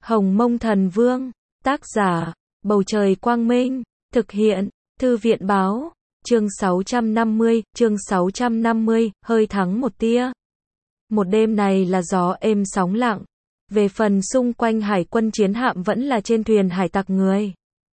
Hồng Mông Thần Vương, tác giả, Bầu Trời Quang Minh, thực hiện, Thư viện Báo, chương 650, hơi thắng một tia. Một đêm này là gió êm sóng lặng, về phần xung quanh hải quân chiến hạm vẫn là trên thuyền hải tặc người.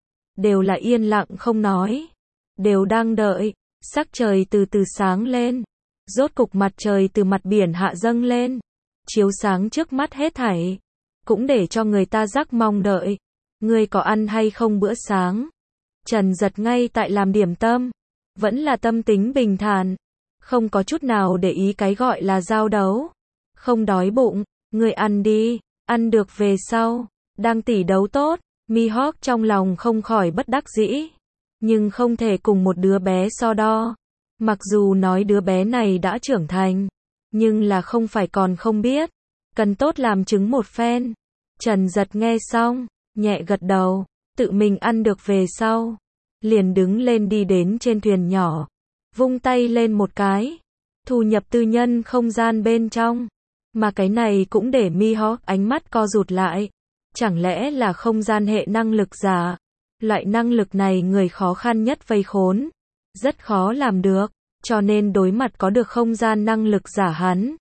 Đều là yên lặng không nói, đều đang đợi, sắc trời từ từ sáng lên, rốt cục mặt trời từ mặt biển hạ dâng lên, chiếu sáng trước mắt hết thảy, cũng để cho người ta rắc mong đợi. Ngươi có ăn hay không bữa sáng? Trần Giật ngay tại làm điểm tâm, vẫn là tâm tính bình thản, không có chút nào để ý cái gọi là giao đấu. Không đói bụng, ngươi ăn đi, ăn được về sau, đang tỉ đấu tốt. Mihawk trong lòng không khỏi bất đắc dĩ, nhưng không thể cùng một đứa bé so đo. Mặc dù nói đứa bé này đã trưởng thành, nhưng là không phải còn không biết, cần tốt làm chứng một phen. Trần Giật nghe xong, nhẹ gật đầu, tự mình ăn được về sau, liền đứng lên đi đến trên thuyền nhỏ, vung tay lên một cái, thu nhập tư nhân không gian bên trong. Mà cái này cũng để Mihawk ánh mắt co rụt lại. Chẳng lẽ là không gian hệ năng lực giả? Loại năng lực này người khó khăn nhất vây khốn, rất khó làm được, cho nên đối mặt có được không gian năng lực giả hắn.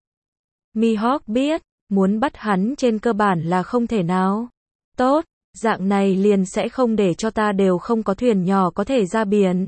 Mihawk biết, muốn bắt hắn trên cơ bản là không thể nào. Tốt, dạng này liền sẽ không để cho ta đều không có thuyền nhỏ có thể ra biển.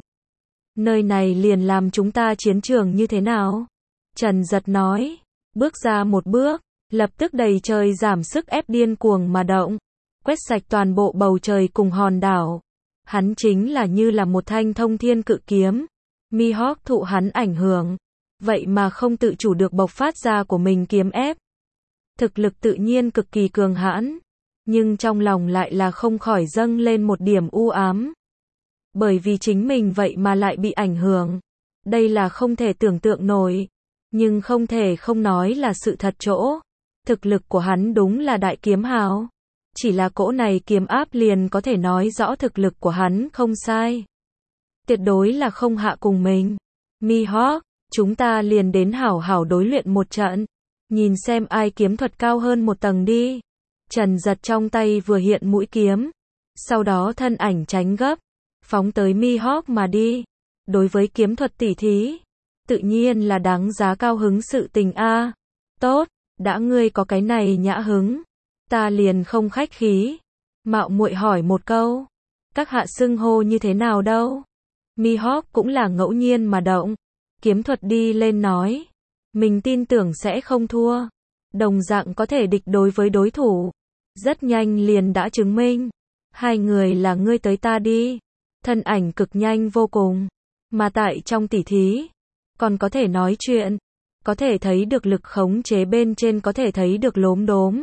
Nơi này liền làm chúng ta chiến trường như thế nào? Trần Giật nói, bước ra một bước, lập tức đầy trời giảm sức ép điên cuồng mà động, quét sạch toàn bộ bầu trời cùng hòn đảo. Hắn chính là như là một thanh thông thiên cự kiếm. Mihawk thụ hắn ảnh hưởng, vậy mà không tự chủ được bộc phát ra của mình kiếm ép. Thực lực tự nhiên cực kỳ cường hãn, nhưng trong lòng lại là không khỏi dâng lên một điểm u ám. Bởi vì chính mình vậy mà lại bị ảnh hưởng. Đây là không thể tưởng tượng nổi, nhưng không thể không nói là sự thật chỗ. Thực lực của hắn đúng là đại kiếm hào. Chỉ là cỗ này kiếm áp liền có thể nói rõ thực lực của hắn không sai. Tuyệt đối là không hạ cùng mình. Mihawk, chúng ta liền đến hảo hảo đối luyện một trận. Nhìn xem ai kiếm thuật cao hơn một tầng đi. Trần Giật trong tay vừa hiện mũi kiếm. Sau đó thân ảnh tránh gấp, phóng tới Mihawk mà đi. Đối với kiếm thuật tỉ thí, tự nhiên là đáng giá cao hứng sự tình a. Tốt, đã ngươi có cái này nhã hứng, ta liền không khách khí. Mạo muội hỏi một câu, các hạ xưng hô như thế nào đâu? Mihawk cũng là ngẫu nhiên mà động, kiếm thuật đi lên nói, mình tin tưởng sẽ không thua, đồng dạng có thể địch đối với đối thủ. Rất nhanh liền đã chứng minh, hai người là ngươi tới ta đi, thân ảnh cực nhanh vô cùng, mà tại trong tỉ thí, còn có thể nói chuyện, có thể thấy được lực khống chế bên trên, có thể thấy được lốm đốm.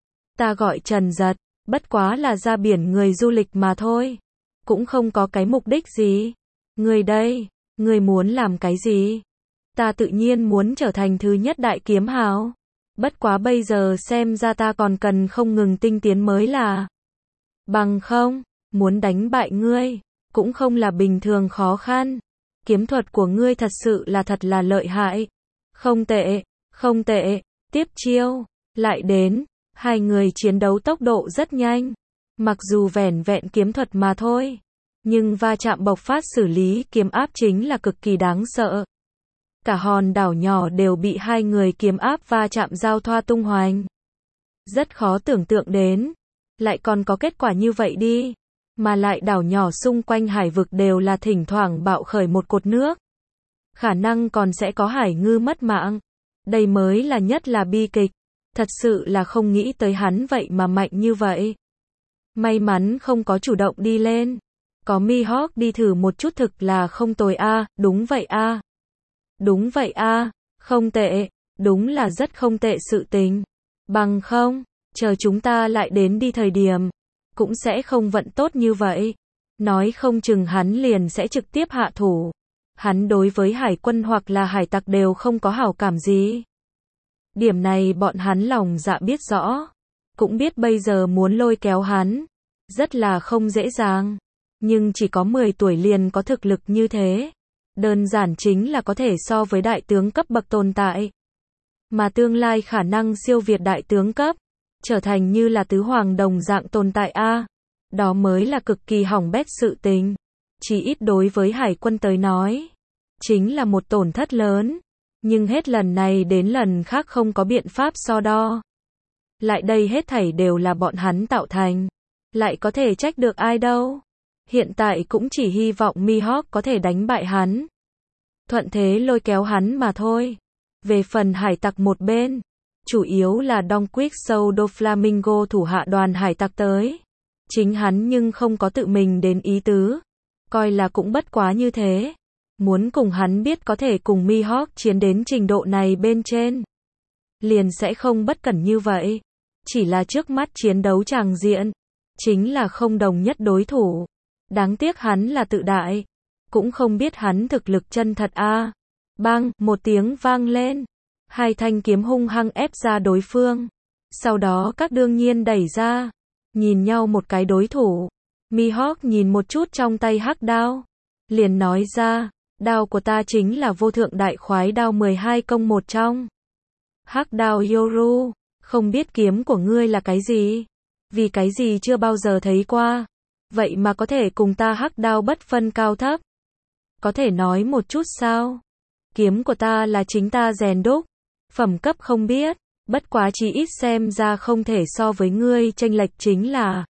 Ta gọi Trần Giật, bất quá là ra biển người du lịch mà thôi, cũng không có cái mục đích gì. Ngươi đây, ngươi muốn làm cái gì? Ta tự nhiên muốn trở thành thứ nhất đại kiếm hào. Bất quá bây giờ xem ra ta còn cần không ngừng tinh tiến mới là. Bằng không, muốn đánh bại ngươi, cũng không là bình thường khó khăn. Kiếm thuật của ngươi thật sự là thật là lợi hại. Không tệ, không tệ, tiếp chiêu, lại đến. Hai người chiến đấu tốc độ rất nhanh. Mặc dù vẻn vẹn kiếm thuật mà thôi, nhưng va chạm bộc phát xử lý kiếm áp chính là cực kỳ đáng sợ. Cả hòn đảo nhỏ đều bị hai người kiếm áp va chạm giao thoa tung hoành. Rất khó tưởng tượng đến, lại còn có kết quả như vậy đi. Mà lại đảo nhỏ xung quanh hải vực đều là thỉnh thoảng bạo khởi một cột nước. Khả năng còn sẽ có hải ngư mất mạng. Đây mới là nhất là bi kịch. Thật sự là không nghĩ tới hắn vậy mà mạnh như vậy. May mắn không có chủ động đi lên. Có Mihawk đi thử một chút thực là không tồi a. Đúng vậy a. Đúng vậy a. Không tệ. Đúng là rất không tệ sự tình. Bằng không, chờ chúng ta lại đến đi thời điểm, cũng sẽ không vận tốt như vậy. Nói không chừng hắn liền sẽ trực tiếp hạ thủ. Hắn đối với hải quân hoặc là hải tặc đều không có hảo cảm gì. Điểm này bọn hắn lòng dạ biết rõ. Cũng biết bây giờ muốn lôi kéo hắn, rất là không dễ dàng. Nhưng chỉ có 10 tuổi liền có thực lực như thế. Đơn giản chính là có thể so với đại tướng cấp bậc tồn tại. Mà tương lai khả năng siêu việt đại tướng cấp. trở thành như là tứ hoàng đồng dạng tồn tại a. Đó mới là cực kỳ hỏng bét sự tình. Chỉ ít đối với hải quân tới nói, chính là một tổn thất lớn. Nhưng hết lần này đến lần khác không có biện pháp so đo. Lại đây hết thảy đều là bọn hắn tạo thành. Lại có thể trách được ai đâu. Hiện tại cũng chỉ hy vọng Mihawk có thể đánh bại hắn. Thuận thế lôi kéo hắn mà thôi. Về phần hải tặc một bên, chủ yếu là Don Quixote do Flamingo thủ hạ đoàn hải tặc tới. Chính hắn nhưng không có tự mình đến ý tứ. Coi là cũng bất quá như thế. Muốn cùng hắn biết có thể cùng Mihawk chiến đến trình độ này bên trên. Liền sẽ không bất cẩn như vậy. Chỉ là trước mắt chiến đấu tràng diện. Chính là không đồng nhất đối thủ. Đáng tiếc hắn là tự đại. Cũng không biết hắn thực lực chân thật a. Bang, một tiếng vang lên. Hai thanh kiếm hung hăng ép ra đối phương. Sau đó các đương nhiên đẩy ra. Nhìn nhau một cái đối thủ. Mihawk nhìn một chút trong tay hắc đao. Liền nói ra, đao của ta chính là vô thượng đại khoái đao 12 công một trong. Hắc đao Yoru, không biết kiếm của ngươi là cái gì? Vì cái gì chưa bao giờ thấy qua? Vậy mà có thể cùng ta hắc đao bất phân cao thấp. Có thể nói một chút sao? Kiếm của ta là chính ta rèn đúc. Phẩm cấp không biết, bất quá chỉ ít xem ra không thể so với ngươi chênh lệch chính là.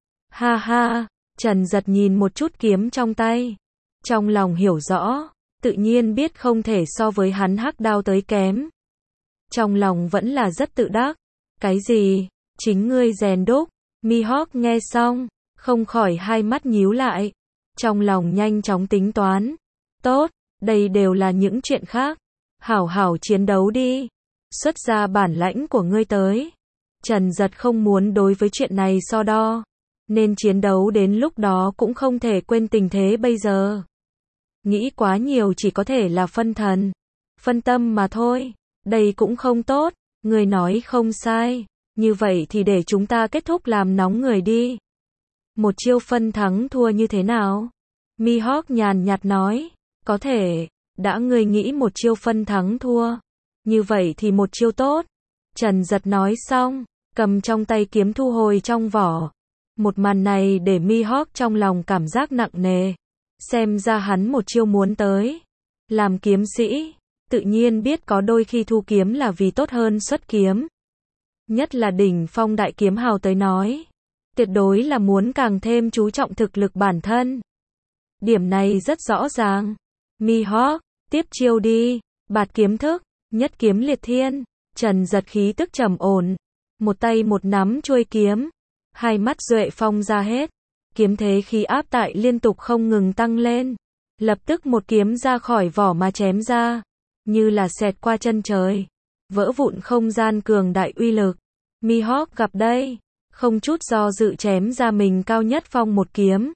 Ha ha, Trần Giật nhìn một chút kiếm trong tay. Trong lòng hiểu rõ, tự nhiên biết không thể so với hắn hắc đao tới kém. Trong lòng vẫn là rất tự đắc. Cái gì? Chính ngươi rèn đúc? Mihawk nghe xong, không khỏi hai mắt nhíu lại. Trong lòng nhanh chóng tính toán. Tốt, đây đều là những chuyện khác. Hảo hảo chiến đấu đi. Xuất ra bản lãnh của ngươi tới. Trần Giật không muốn đối với chuyện này so đo. Nên chiến đấu đến lúc đó cũng không thể quên tình thế bây giờ. Nghĩ quá nhiều chỉ có thể là phân thần. Phân tâm mà thôi. Đây cũng không tốt. Người nói không sai. Như vậy thì để chúng ta kết thúc làm nóng người đi. Một chiêu phân thắng thua như thế nào? Mihawk nhàn nhạt nói. Có thể. Đã ngươi nghĩ một chiêu phân thắng thua. Như vậy thì một chiêu tốt. Trần Giật nói xong. Cầm trong tay kiếm thu hồi trong vỏ. Một màn này để Mihawk trong lòng cảm giác nặng nề. Xem ra hắn một chiêu muốn tới. Làm kiếm sĩ, tự nhiên biết có đôi khi thu kiếm là vì tốt hơn xuất kiếm. Nhất là đỉnh phong đại kiếm hào tới nói. Tuyệt đối là muốn càng thêm chú trọng thực lực bản thân. Điểm này rất rõ ràng. Mihawk, tiếp chiêu đi. Bạt kiếm thức, nhất kiếm liệt thiên. Trần Giật khí tức trầm ổn. Một tay một nắm chuôi kiếm. Hai mắt duệ phong ra hết. Kiếm thế khí áp tại liên tục không ngừng tăng lên. Lập tức một kiếm ra khỏi vỏ mà chém ra. Như là xẹt qua chân trời. Vỡ vụn không gian cường đại uy lực. Mihawk gặp đây. Không chút do dự chém ra mình cao nhất phong một kiếm.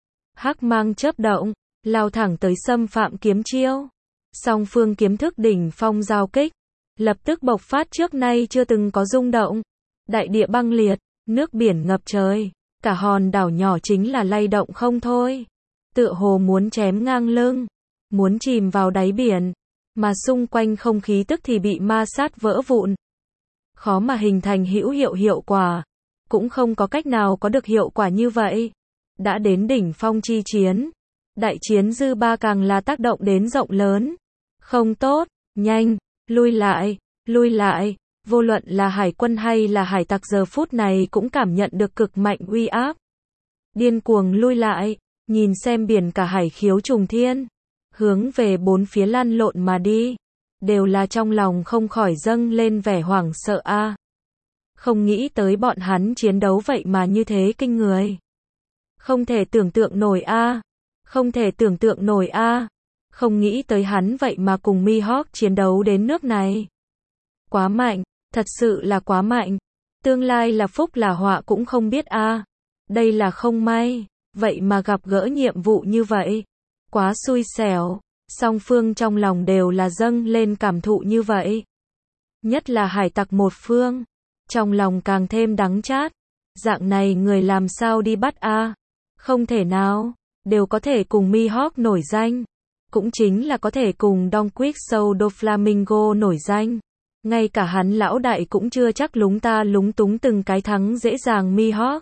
Hắc mang chớp động. Lao thẳng tới xâm phạm kiếm chiêu. Song phương kiếm thức đỉnh phong giao kích. Lập tức bộc phát trước nay chưa từng có rung động. Đại địa băng liệt. Nước biển ngập trời. Cả hòn đảo nhỏ chính là lay động không thôi. Tựa hồ muốn chém ngang lưng. Muốn chìm vào đáy biển. Mà xung quanh không khí tức thì bị ma sát vỡ vụn. Khó mà hình thành hữu hiệu quả. Cũng không có cách nào có được hiệu quả như vậy. Đã đến đỉnh phong chi chiến. Đại chiến dư ba càng là tác động đến rộng lớn. Không tốt, nhanh, lui lại. Vô luận là hải quân hay là hải tặc giờ phút này cũng cảm nhận được cực mạnh uy áp. Điên cuồng lui lại, nhìn xem biển cả hải khiếu trùng thiên. Hướng về bốn phía lăn lộn mà đi. Đều là trong lòng không khỏi dâng lên vẻ hoảng sợ a. Không nghĩ tới bọn hắn chiến đấu vậy mà như thế kinh người. Không thể tưởng tượng nổi a. Không nghĩ tới hắn vậy mà cùng Mihawk chiến đấu đến nước này. Quá mạnh, thật sự là quá mạnh. Tương lai là phúc là họa cũng không biết a. Đây là không may, vậy mà gặp gỡ nhiệm vụ như vậy. Quá xui xẻo, song phương trong lòng đều là dâng lên cảm thụ như vậy. Nhất là hải tặc một phương, trong lòng càng thêm đắng chát. Dạng này người làm sao đi bắt a? Không thể nào, đều có thể cùng Mihawk nổi danh. Cũng chính là có thể cùng Don Quixote do Flamingo nổi danh. Ngay cả hắn lão đại cũng chưa chắc lúng ta lúng túng từng cái thắng dễ dàng Mihawk.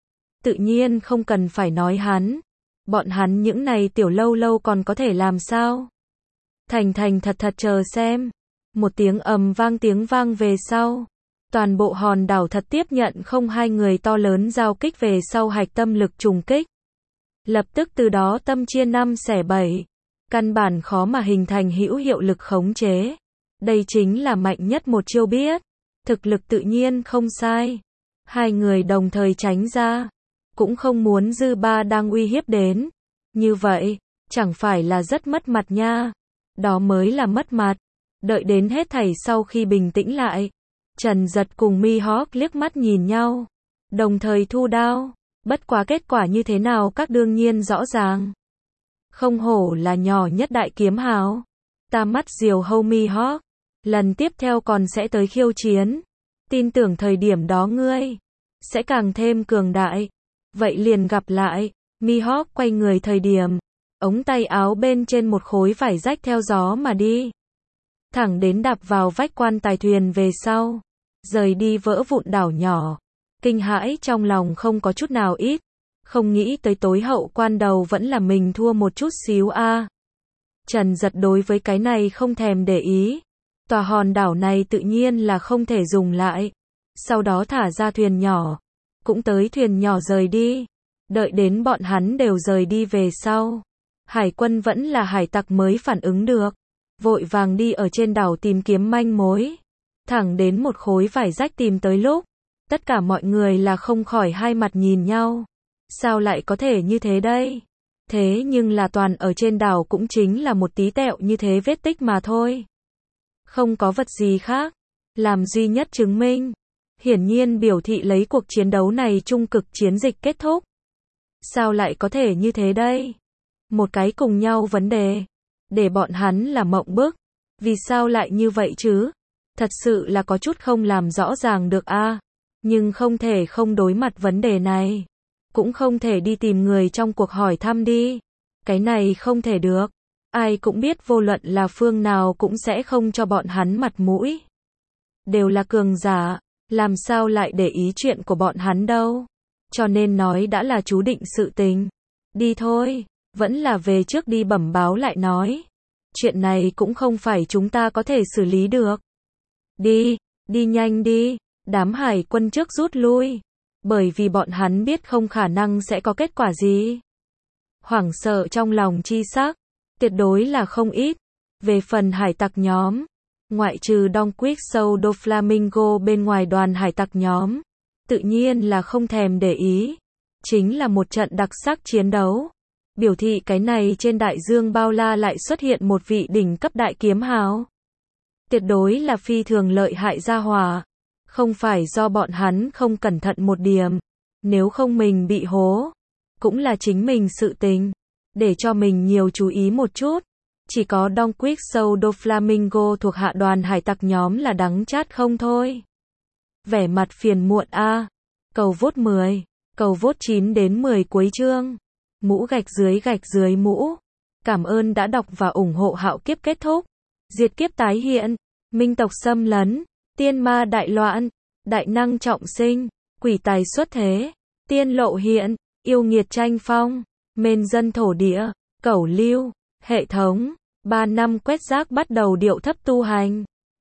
Tự nhiên không cần phải nói hắn. Bọn hắn những này tiểu lâu lâu còn có thể làm sao? Thành thành thật thật chờ xem. Một tiếng tiếng vang về sau. Toàn bộ hòn đảo thật tiếp nhận không hai người to lớn giao kích về sau hạch tâm lực trùng kích. Lập tức từ đó tâm chia 5 xẻ 7. Căn bản khó mà hình thành hữu hiệu lực khống chế. Đây chính là mạnh nhất một chiêu biết. Thực lực tự nhiên không sai. Hai người đồng thời tránh ra. Cũng không muốn dư ba đang uy hiếp đến. Như vậy, chẳng phải là rất mất mặt nha. Đó mới là mất mặt. Đợi đến hết thảy sau khi bình tĩnh lại. Trần Giật cùng Mihawk liếc mắt nhìn nhau. Đồng thời thu đao. Bất quá kết quả như thế nào các đương nhiên rõ ràng. Không hổ là nhỏ nhất đại kiếm hào. Ta mắt diều hâu Mihawk. Lần tiếp theo còn sẽ tới khiêu chiến. Tin tưởng thời điểm đó ngươi sẽ càng thêm cường đại. Vậy liền gặp lại. Mihawk quay người thời điểm. Ống tay áo bên trên một khối vải rách theo gió mà đi. Thẳng đến đạp vào vách quan tài thuyền về sau. Rời đi vỡ vụn đảo nhỏ. Kinh hãi trong lòng không có chút nào ít. Không nghĩ tới tối hậu quan đầu vẫn là mình thua một chút xíu a. Trần Giật đối với cái này không thèm để ý. Tòa hòn đảo này tự nhiên là không thể dùng lại. Sau đó thả ra thuyền nhỏ. Cũng tới thuyền nhỏ rời đi. Đợi đến bọn hắn đều rời đi về sau. Hải quân vẫn là hải tặc mới phản ứng được. Vội vàng đi ở trên đảo tìm kiếm manh mối. Thẳng đến một khối vải rách tìm tới lúc. Tất cả mọi người là không khỏi hai mặt nhìn nhau. Sao lại có thể như thế đây? Thế nhưng là toàn ở trên đảo cũng chính là một tí tẹo như thế vết tích mà thôi. Không có vật gì khác. Làm duy nhất chứng minh. Hiển nhiên biểu thị lấy cuộc chiến đấu này trung cực chiến dịch kết thúc. Sao lại có thể như thế đây? Một cái cùng nhau vấn đề. Để bọn hắn là mộng bức. Vì sao lại như vậy chứ? Thật sự là có chút không làm rõ ràng được a. Nhưng không thể không đối mặt vấn đề này. Cũng không thể đi tìm người trong cuộc hỏi thăm đi. Cái này không thể được. Ai cũng biết vô luận là phương nào cũng sẽ không cho bọn hắn mặt mũi. Đều là cường giả. Làm sao lại để ý chuyện của bọn hắn đâu. Cho nên nói đã là chú định sự tình. Đi thôi. Vẫn là về trước đi bẩm báo lại nói. Chuyện này cũng không phải chúng ta có thể xử lý được. Đi, đi nhanh đi. Đám hải quân trước rút lui. Bởi vì bọn hắn biết không khả năng sẽ có kết quả gì. Hoảng sợ trong lòng chi sắc. Tuyệt đối là không ít. Về phần hải tặc nhóm. Ngoại trừ Don Quixote do Flamingo bên ngoài đoàn hải tặc nhóm. Tự nhiên là không thèm để ý. Chính là một trận đặc sắc chiến đấu. Biểu thị cái này trên đại dương bao la lại xuất hiện một vị đỉnh cấp đại kiếm hào. Tuyệt đối là phi thường lợi hại gia hỏa. Không phải do bọn hắn không cẩn thận một điểm. Nếu không mình bị hố. Cũng là chính mình sự tình. Để cho mình nhiều chú ý một chút. Chỉ có Don Quixote do Flamingo thuộc hạ đoàn hải tặc nhóm là đắng chát không thôi. Vẻ mặt phiền muộn a. Cầu vote 10. Cầu vote 9 đến 10 cuối chương. Mũ gạch dưới mũ. Cảm ơn đã đọc và ủng hộ Hạo Kiếp kết thúc. Diệt kiếp tái hiện. Minh tộc xâm lấn. Tiên ma đại loạn. Đại năng trọng sinh. Quỷ tài xuất thế. Tiên lộ hiện. Yêu nghiệt tranh phong. Mên dân thổ địa. Cẩu lưu. Hệ thống. 3 năm quét rác bắt đầu điệu thấp tu hành.